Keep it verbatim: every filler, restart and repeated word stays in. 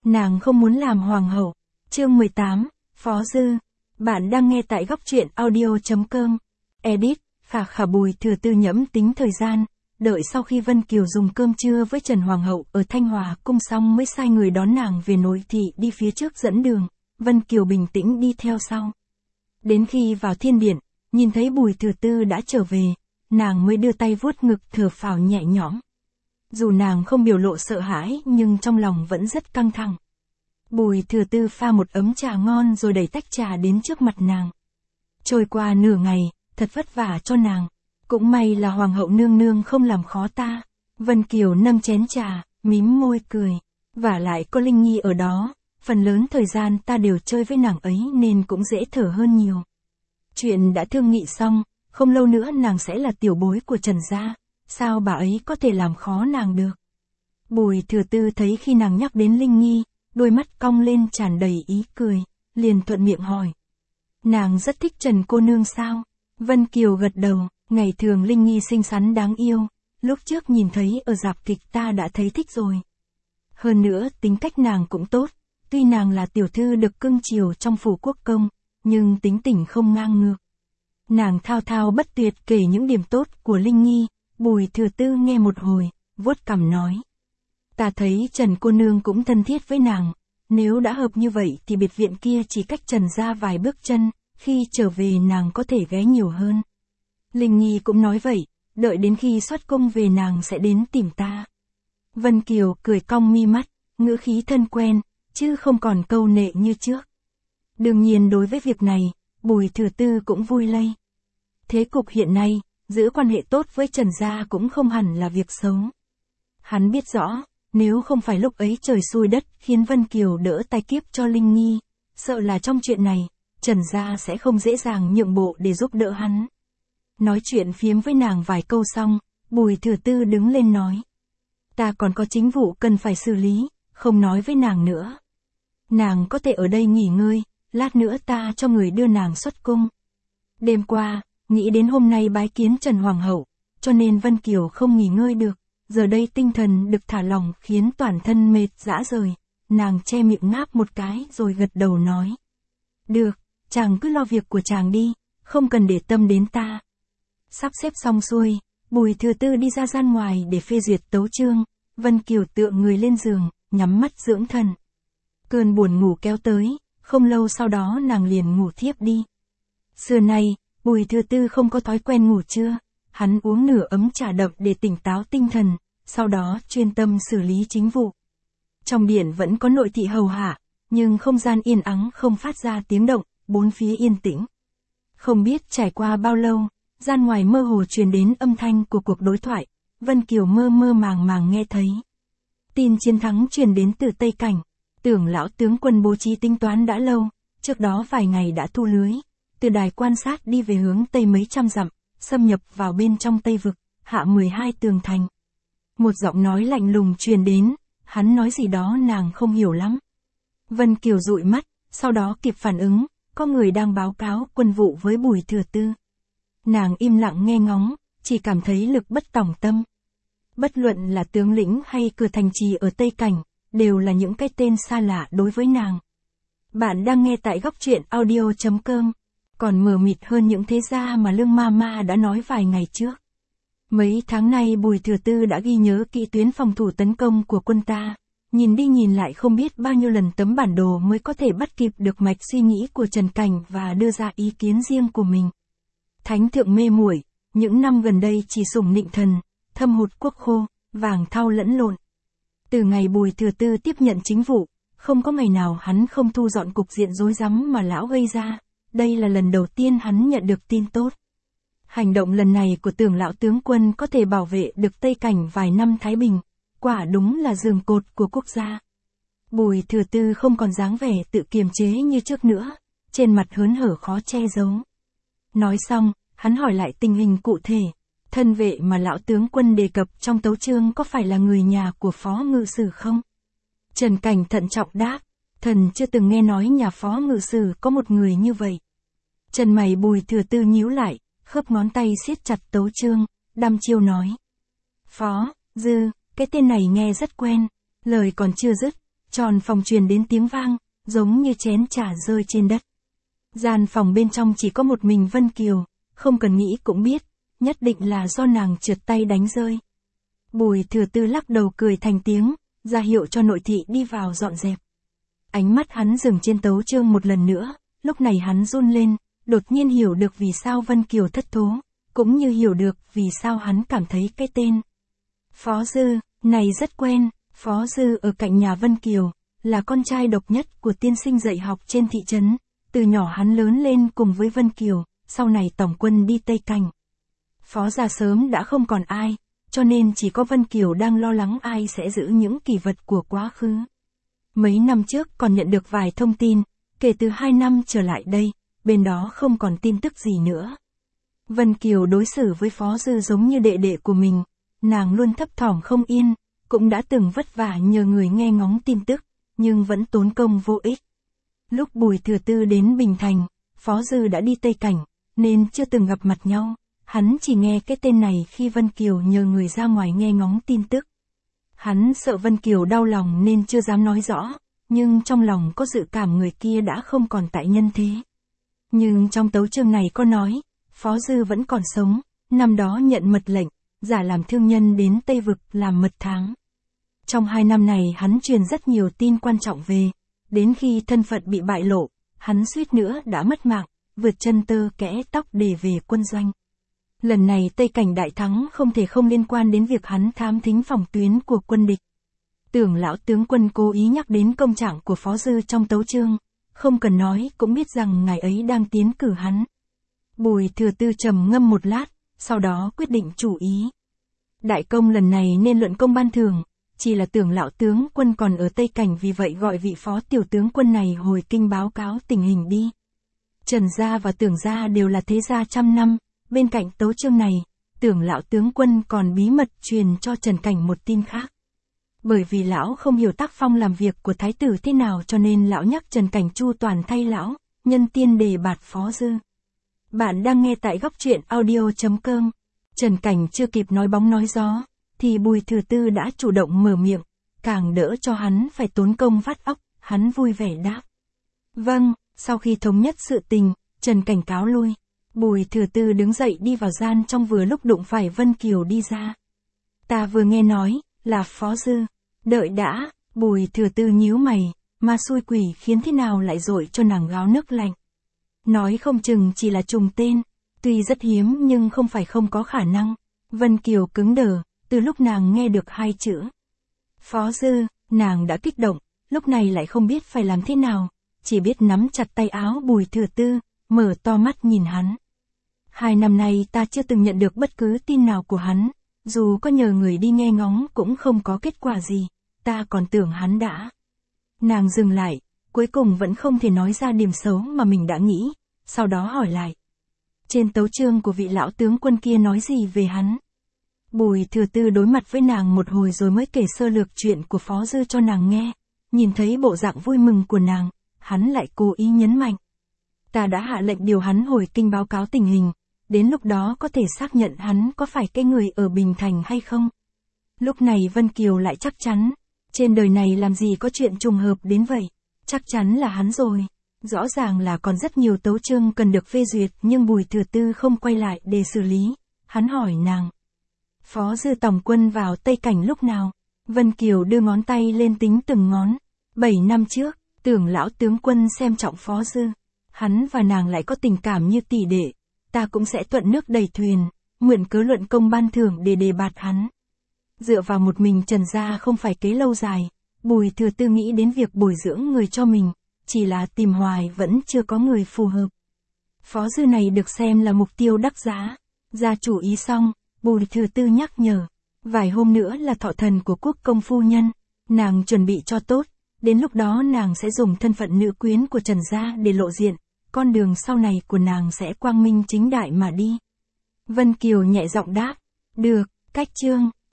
Nàng không muốn làm hoàng hậu. Chương mười tám, Phó Dư. Bạn đang nghe tại góc truyện audio chấm com. Edit, Khả Khả Bùi Thừa Tư nhẫm tính thời gian, đợi sau khi Vân Kiều dùng cơm trưa với Trần Hoàng hậu ở Thanh Hòa cung xong mới sai người đón nàng về nội thị đi phía trước dẫn đường, Vân Kiều bình tĩnh đi theo sau. Đến khi vào thiên điện, nhìn thấy Bùi Thừa Tư đã trở về, nàng mới đưa tay vuốt ngực thở phào nhẹ nhõm. Dù nàng không biểu lộ sợ hãi nhưng trong lòng vẫn rất căng thẳng. Bùi Thừa Tư pha một ấm trà ngon rồi đẩy tách trà đến trước mặt nàng. Trôi qua nửa ngày, thật vất vả cho nàng. Cũng may là hoàng hậu nương nương không làm khó ta. Vân Kiều nâng chén trà, mím môi cười. Vả lại có Linh Nhi ở đó, phần lớn thời gian ta đều chơi với nàng ấy nên cũng dễ thở hơn nhiều. Chuyện đã thương nghị xong, không lâu nữa nàng sẽ là tiểu bối của Trần gia, sao bà ấy có thể làm khó nàng được. Bùi Thừa Tư thấy khi nàng nhắc đến Linh Nhi, đôi mắt cong lên tràn đầy ý cười, liền thuận miệng hỏi. Nàng rất thích Trần cô nương sao? Vân Kiều gật đầu, ngày thường Linh Nhi xinh xắn đáng yêu, lúc trước nhìn thấy ở rạp kịch ta đã thấy thích rồi. Hơn nữa tính cách nàng cũng tốt, tuy nàng là tiểu thư được cưng chiều trong phủ quốc công, nhưng tính tình không ngang ngược. Nàng thao thao bất tuyệt kể những điểm tốt của Linh Nhi, Bùi Thừa Tư nghe một hồi, vuốt cằm nói. Ta thấy Trần cô nương cũng thân thiết với nàng, nếu đã hợp như vậy thì biệt viện kia chỉ cách Trần gia vài bước chân, khi trở về nàng có thể ghé nhiều hơn. Linh Nhi cũng nói vậy, đợi đến khi xuất cung về nàng sẽ đến tìm ta. Vân Kiều cười cong mi mắt, ngữ khí thân quen, chứ không còn câu nệ như trước. Đương nhiên đối với việc này, Bùi Thừa Tư cũng vui lây. Thế cục hiện nay, giữ quan hệ tốt với Trần gia cũng không hẳn là việc xấu. Hắn biết rõ, nếu không phải lúc ấy trời xui đất khiến Vân Kiều đỡ tai kiếp cho Linh Nhi, sợ là trong chuyện này, Trần gia sẽ không dễ dàng nhượng bộ để giúp đỡ hắn. Nói chuyện phiếm với nàng vài câu xong, Bùi Thừa Tư đứng lên nói. Ta còn có chính vụ cần phải xử lý, không nói với nàng nữa. Nàng có thể ở đây nghỉ ngơi, lát nữa ta cho người đưa nàng xuất cung. Đêm qua, nghĩ đến hôm nay bái kiến Trần Hoàng hậu, cho nên Vân Kiều không nghỉ ngơi được, giờ đây tinh thần được thả lỏng khiến toàn thân mệt rã rời, nàng che miệng ngáp một cái rồi gật đầu nói. Được, chàng cứ lo việc của chàng đi, không cần để tâm đến ta. Sắp xếp xong xuôi, Bùi Thừa Tư đi ra gian ngoài để phê duyệt tấu chương, Vân Kiều tựa người lên giường, nhắm mắt dưỡng thần. Cơn buồn ngủ kéo tới, không lâu sau đó nàng liền ngủ thiếp đi. Xưa nay, Bùi Thừa Tư không có thói quen ngủ trưa, hắn uống nửa ấm trà đậm để tỉnh táo tinh thần, sau đó chuyên tâm xử lý chính vụ. Trong điện vẫn có nội thị hầu hạ, nhưng không gian yên ắng không phát ra tiếng động, bốn phía yên tĩnh. Không biết trải qua bao lâu, gian ngoài mơ hồ truyền đến âm thanh của cuộc đối thoại, Vân Kiều mơ mơ màng màng nghe thấy. Tin chiến thắng truyền đến từ Tây Cảnh, Tưởng lão tướng quân bố trí tính toán đã lâu, trước đó vài ngày đã thu lưới, từ đài quan sát đi về hướng Tây mấy trăm dặm, xâm nhập vào bên trong Tây vực, hạ mười hai tường thành. Một giọng nói lạnh lùng truyền đến, hắn nói gì đó nàng không hiểu lắm. Vân Kiều dụi mắt, sau đó kịp phản ứng, có người đang báo cáo quân vụ với Bùi Thừa Tư. Nàng im lặng nghe ngóng, chỉ cảm thấy lực bất tòng tâm. Bất luận là tướng lĩnh hay cửa thành trì ở Tây Cảnh, đều là những cái tên xa lạ đối với nàng. Bạn đang nghe tại góc truyện audio chấm com, còn mờ mịt hơn những thế gia mà Lương Ma Ma đã nói vài ngày trước. Mấy tháng nay Bùi Thừa Tư đã ghi nhớ kỹ tuyến phòng thủ tấn công của quân ta, nhìn đi nhìn lại không biết bao nhiêu lần tấm bản đồ mới có thể bắt kịp được mạch suy nghĩ của Trần Cảnh và đưa ra ý kiến riêng của mình. Thánh thượng mê muội, những năm gần đây chỉ sủng nịnh thần, thâm hụt quốc khô, vàng thau lẫn lộn. Từ ngày Bùi Thừa Tư tiếp nhận chính vụ, không có ngày nào hắn không thu dọn cục diện rối rắm mà lão gây ra, đây là lần đầu tiên hắn nhận được tin tốt. Hành động lần này của Tưởng lão tướng quân có thể bảo vệ được Tây Cảnh vài năm thái bình, quả đúng là giường cột của quốc gia. Bùi Thừa Tư không còn dáng vẻ tự kiềm chế như trước nữa, trên mặt hớn hở khó che giấu. Nói xong, hắn hỏi lại tình hình cụ thể, thân vệ mà lão tướng quân đề cập trong tấu chương có phải là người nhà của Phó Ngự Sử không? Trần Cảnh thận trọng đáp, thần chưa từng nghe nói nhà Phó Ngự Sử có một người như vậy. Chân mày Bùi Thừa Tư nhíu lại, khớp ngón tay siết chặt tấu chương, đăm chiêu nói. Phó, Dư, cái tên này nghe rất quen, lời còn chưa dứt, Tròn phòng truyền đến tiếng vang, giống như chén trà rơi trên đất. Gian phòng bên trong chỉ có một mình Vân Kiều, không cần nghĩ cũng biết, nhất định là do nàng trượt tay đánh rơi. Bùi Thừa Tư lắc đầu cười thành tiếng, ra hiệu cho nội thị đi vào dọn dẹp. Ánh mắt hắn dừng trên tấu chương một lần nữa, lúc này hắn run lên, đột nhiên hiểu được vì sao Vân Kiều thất thố, cũng như hiểu được vì sao hắn cảm thấy cái tên Phó Dư này rất quen. Phó Dư ở cạnh nhà Vân Kiều, là con trai độc nhất của tiên sinh dạy học trên thị trấn, từ nhỏ hắn lớn lên cùng với Vân Kiều, sau này tổng quân đi Tây Cảnh. Phó gia sớm đã không còn ai, cho nên chỉ có Vân Kiều đang lo lắng ai sẽ giữ những kỷ vật của quá khứ. Mấy năm trước còn nhận được vài thông tin, kể từ hai năm trở lại đây, bên đó không còn tin tức gì nữa. Vân Kiều đối xử với Phó Dư giống như đệ đệ của mình, nàng luôn thấp thỏm không yên, cũng đã từng vất vả nhờ người nghe ngóng tin tức, nhưng vẫn tốn công vô ích. Lúc Bùi Thừa Tư đến Bình Thành, Phó Dư đã đi Tây Cảnh, nên chưa từng gặp mặt nhau, hắn chỉ nghe cái tên này khi Vân Kiều nhờ người ra ngoài nghe ngóng tin tức. Hắn sợ Vân Kiều đau lòng nên chưa dám nói rõ, nhưng trong lòng có dự cảm người kia đã không còn tại nhân thế. Nhưng trong tấu chương này có nói, Phó Dư vẫn còn sống, năm đó nhận mật lệnh, giả làm thương nhân đến Tây Vực làm mật thám. Trong hai năm này hắn truyền rất nhiều tin quan trọng về, đến khi thân phận bị bại lộ, hắn suýt nữa đã mất mạng, vượt chân tơ kẽ tóc để về quân doanh. Lần này Tây Cảnh đại thắng không thể không liên quan đến việc hắn thám thính phòng tuyến của quân địch. Tưởng lão tướng quân cố ý nhắc đến công trạng của Phó Dư trong tấu chương, không cần nói cũng biết rằng ngài ấy đang tiến cử hắn. Bùi Thừa Tư trầm ngâm một lát, sau đó quyết định chủ ý. Đại công lần này nên luận công ban thưởng, chỉ là Tưởng lão tướng quân còn ở Tây Cảnh, vì vậy gọi vị phó tiểu tướng quân này hồi kinh báo cáo tình hình đi. Trần gia và Tưởng gia đều là thế gia trăm năm, bên cạnh tấu chương này, Tưởng lão tướng quân còn bí mật truyền cho Trần Cảnh một tin khác. Bởi vì lão không hiểu tác phong làm việc của thái tử thế nào cho nên lão nhắc Trần Cảnh chu toàn thay lão, nhân tiên đề bạt Phó Dư. Bạn đang nghe tại góc truyện audio chấm com. Trần Cảnh chưa kịp nói bóng nói gió, thì Bùi Thừa Tư đã chủ động mở miệng, càng đỡ cho hắn phải tốn công vắt óc, hắn vui vẻ đáp. Vâng, sau khi thống nhất sự tình, Trần Cảnh cáo lui. Bùi Thừa Tư đứng dậy đi vào gian trong vừa lúc đụng phải Vân Kiều đi ra. Ta vừa nghe nói, là Phó Dư. Đợi đã, Bùi Thừa Tư nhíu mày, ma xui quỷ khiến thế nào lại dội cho nàng gáo nước lạnh. Nói không chừng chỉ là trùng tên, tuy rất hiếm nhưng không phải không có khả năng. Vân Kiều cứng đờ, từ lúc nàng nghe được hai chữ Phó Dư, nàng đã kích động, lúc này lại không biết phải làm thế nào, chỉ biết nắm chặt tay áo Bùi Thừa Tư, mở to mắt nhìn hắn. Hai năm nay ta chưa từng nhận được bất cứ tin nào của hắn, dù có nhờ người đi nghe ngóng cũng không có kết quả gì, ta còn tưởng hắn đã. Nàng dừng lại, cuối cùng vẫn không thể nói ra điểm xấu mà mình đã nghĩ, sau đó hỏi lại. Trên tấu chương của vị lão tướng quân kia nói gì về hắn? Bùi Thừa Tư đối mặt với nàng một hồi rồi mới kể sơ lược chuyện của Phó Dư cho nàng nghe, nhìn thấy bộ dạng vui mừng của nàng, hắn lại cố ý nhấn mạnh. Ta đã hạ lệnh điều hắn hồi kinh báo cáo tình hình, đến lúc đó có thể xác nhận hắn có phải cái người ở Bình Thành hay không. Lúc này Vân Kiều lại chắc chắn, trên đời này làm gì có chuyện trùng hợp đến vậy, chắc chắn là hắn rồi. Rõ ràng là còn rất nhiều tấu chương cần được phê duyệt nhưng Bùi Thừa Tư không quay lại để xử lý, hắn hỏi nàng. Phó Dư tổng quân vào Tây Cảnh lúc nào? Vân Kiều đưa ngón tay lên tính từng ngón. Bảy năm trước, Tưởng lão tướng quân xem trọng Phó Dư. Hắn và nàng lại có tình cảm như tỷ đệ. Ta cũng sẽ thuận nước đẩy thuyền, mượn cớ luận công ban thưởng để đề bạt hắn. Dựa vào một mình Trần gia không phải kế lâu dài, Bùi Thừa Tư nghĩ đến việc bồi dưỡng người cho mình, chỉ là tìm hoài vẫn chưa có người phù hợp. Phó Dư này được xem là mục tiêu đắc giá. Ra chủ ý xong, Bùi Thừa Tư nhắc nhở, vài hôm nữa là thọ thần của quốc công phu nhân, nàng chuẩn bị cho tốt, đến lúc đó nàng sẽ dùng thân phận nữ quyến của Trần gia để lộ diện, con đường sau này của nàng sẽ quang minh chính đại mà đi. Vân Kiều nhẹ giọng đáp, được, cách chương.